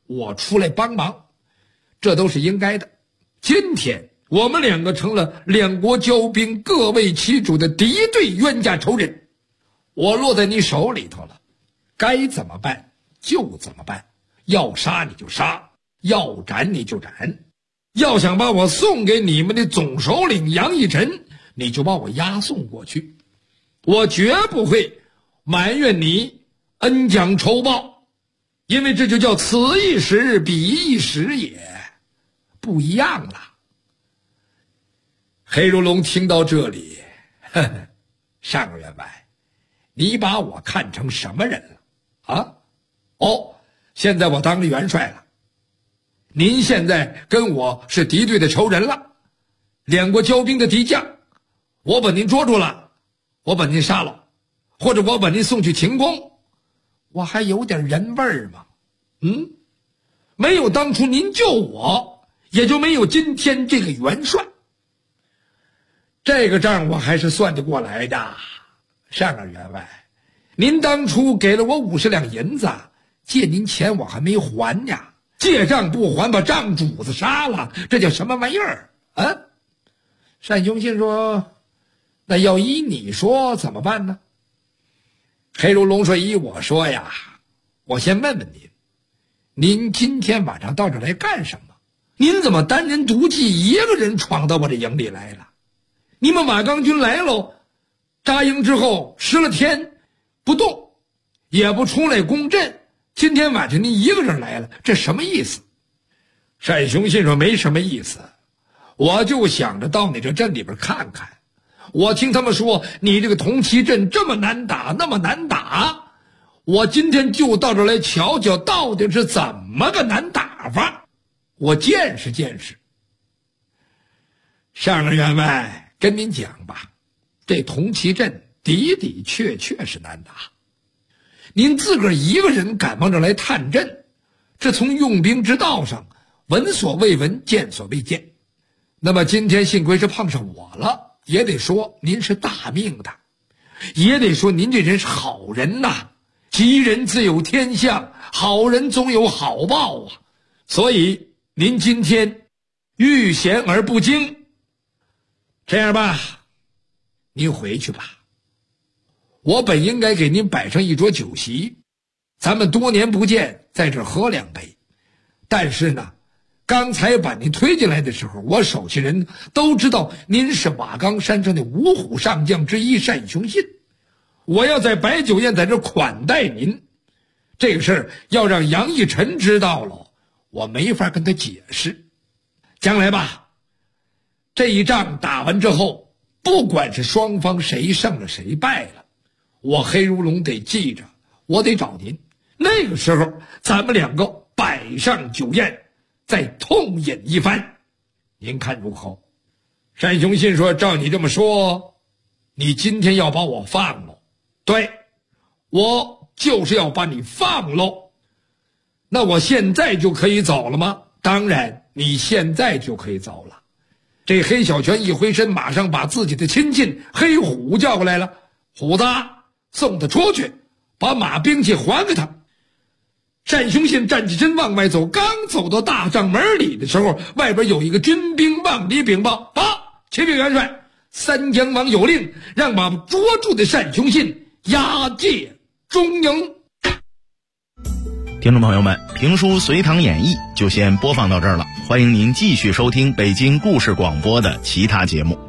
我出来帮忙，这都是应该的。今天我们两个成了两国交兵各为其主的敌对冤家仇人，我落在你手里头了，该怎么办就怎么办，要杀你就杀，要斩你就斩，要想把我送给你们的总首领杨义臣，你就把我押送过去，我绝不会埋怨你恩将仇报，因为这就叫此一时彼一时也，不一样了。黑如龙听到这里，呵呵，上个员外，你把我看成什么人了啊？哦，现在我当了元帅了，您现在跟我是敌对的仇人了，两国交兵的敌将，我把您捉住了，我把您杀了，或者我把您送去停工，我还有点人味儿吗？没有当初您救我，也就没有今天这个元帅。这个账我还是算得过来的。上个员外，您当初给了我50两银子，借您钱我还没还呀，借账不还，把账主子杀了，这叫什么玩意儿啊？单雄信说，那要依你说怎么办呢？黑如龙说，依我说呀，我先问问您今天晚上到这来干什么？您怎么单人独骑一个人闯到我这营里来了？你们马刚军来喽，扎营之后10了天不动，也不出来攻阵，今天晚上您一个人来了，这什么意思？单雄信说，没什么意思，我就想着到你这镇里边看看，我听他们说你这个铜旗阵这么难打，那么难打，我今天就到这来瞧瞧到底是怎么个难打法，我见识见识。上个员外，跟您讲吧，这铜旗阵的的确确是难打，您自个儿一个人敢往这来探阵，这从用兵之道上闻所未闻，见所未见。那么今天幸亏是碰上我了，也得说您是大命的，也得说您这人是好人呐，吉人自有天相，好人总有好报啊。所以您今天遇险而不惊。这样吧，您回去吧，我本应该给您摆上一桌酒席，咱们多年不见，在这儿喝2杯。但是呢，刚才把您推进来的时候，我手下人都知道您是瓦岗山上的5虎上将之一单雄信，我要在摆酒宴在这款待您，这个事儿要让杨义臣知道了，我没法跟他解释。将来吧，这一仗打完之后，不管是双方谁胜了谁败了，我黑如龙得记着，我得找您，那个时候咱们2个摆上酒宴，再痛饮一番，您看如何？单雄信说，照你这么说，你今天要把我放了？对，我就是要把你放喽。那我现在就可以走了吗？当然你现在就可以走了。这黑小泉一回身，马上把自己的亲信黑虎叫过来了，虎子，送他出去，把马兵器还给他。单雄信站起身往外走，刚走到大帐门里的时候，外边有一个军兵往里禀报，启禀元帅，三江王有令，让把捉住的单雄信押解中营。 听众朋友们，评书《隋唐演义》就先播放到这儿了，欢迎您继续收听北京故事广播的其他节目。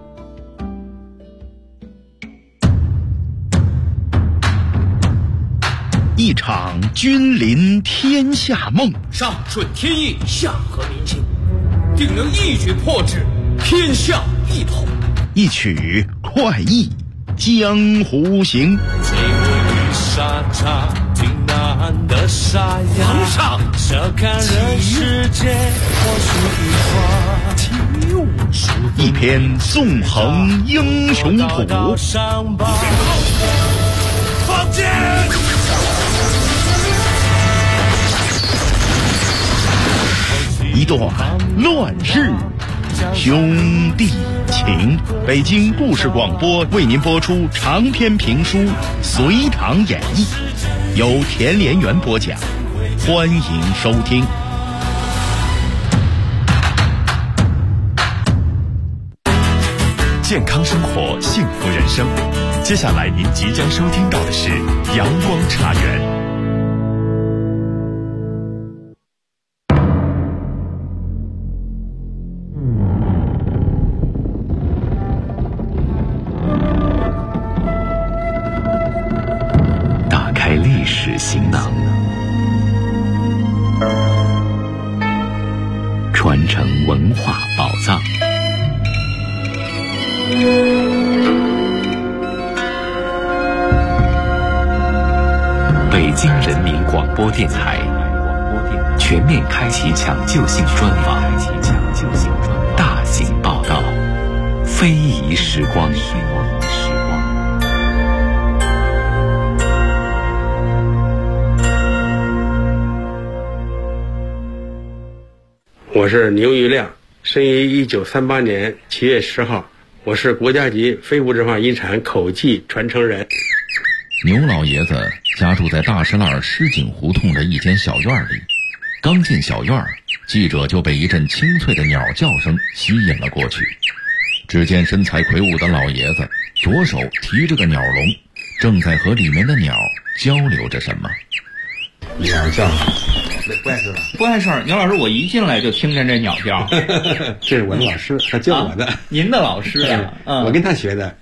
一场君临天下梦， 上顺天意，下合民心，定能一举破制，天下一统。 一曲快意江湖行。 追捕沙场挺难的沙哑， 皇上笑看人世间或许一花， 一篇纵横英雄谱， 放箭！ 一段乱世兄弟情。北京故事广播为您播出长篇评书《隋唐演义》，由田连元播讲，欢迎收听。 健康生活，幸福人生。接下来您即将收听到的是阳光茶园。打开历史行囊，传承文化宝藏。北京人民广播电台全面开启抢救性专访，大型报道，非遗时光。 我是牛玉亮，生于1938年7月10号，我是国家级非物质文化遗产口技传承人。 牛老爷子家住在大石栏狮井胡同的一间小院里，刚进小院，记者就被一阵清脆的鸟叫声吸引了过去。只见身材魁梧的老爷子左手提着个鸟笼，正在和里面的鸟交流着什么。 鸟叫不碍事吧？ 不碍事儿，牛老师，我一进来就听见这鸟叫。 这是我的老师，他教我的。 您的老师啊？ 我跟他学的。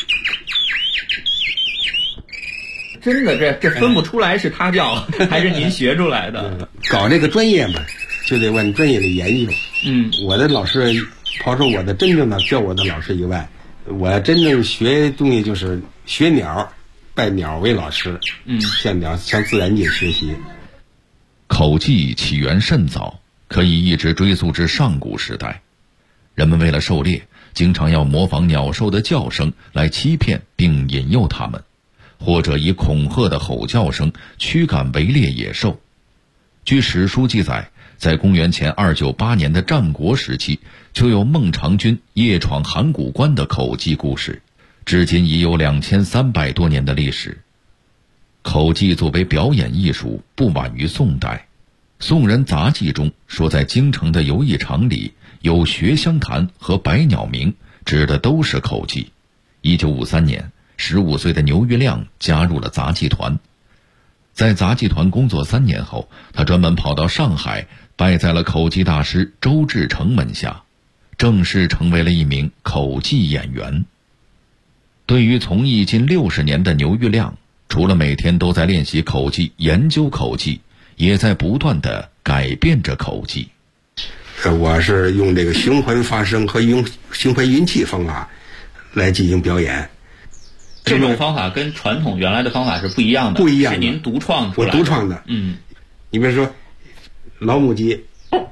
真的，这分不出来是他教还是您学出来的。 搞这个专业嘛，就得往专业里研究。我的老师，刨出我的真正的教我的老师以外，我真正学东西就是学鸟，拜鸟为老师。向鸟向自然界学习。 口技起源甚早，可以一直追溯至上古时代。人们为了狩猎，经常要模仿鸟兽的叫声来欺骗并引诱它们，或者以恐吓的吼叫声驱赶围猎野兽。据史书记载，在公元前298年的战国时期，就有孟尝君夜闯函谷关的口技故事，至今已有2300多年的历史。口技作为表演艺术，不晚于宋代。宋人杂记中说，在京城的游艺场里有学香坛和百鸟鸣，指的都是口技。1953年，15岁的牛玉亮加入了杂技团。在杂技团工作3年后，他专门跑到上海，拜在了口技大师周志成门下，正式成为了一名口技演员。对于从艺近60年的牛玉亮，除了每天都在练习口技、研究口技，也在不断地改变着口技。 我是用这个循环发声和用循环运气方法来进行表演。 这种方法跟传统原来的方法是不一样的， 不一样的， 是您独创出来的。 我独创的。你比如说老母鸡，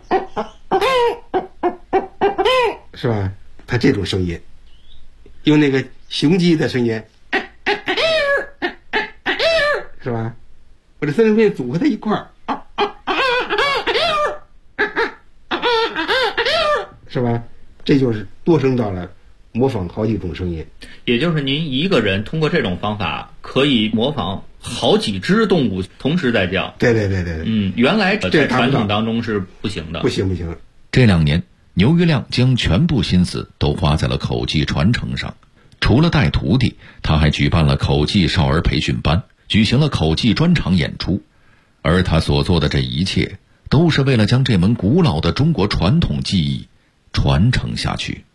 是吧？它这种声音，用那个雄鸡的声音，是吧？我这三声片组合在一块儿，是吧？这就是多声道了，模仿好几种声音。 也就是您一个人通过这种方法可以模仿好几只动物同时在叫。 对。 原来在传统当中是不行的。不行。 这2年，牛玉亮将全部心思都花在了口技传承上。除了带徒弟，他还举办了口技少儿培训班，举行了口技专场演出。而他所做的这一切，都是为了将这门古老的中国传统技艺传承下去。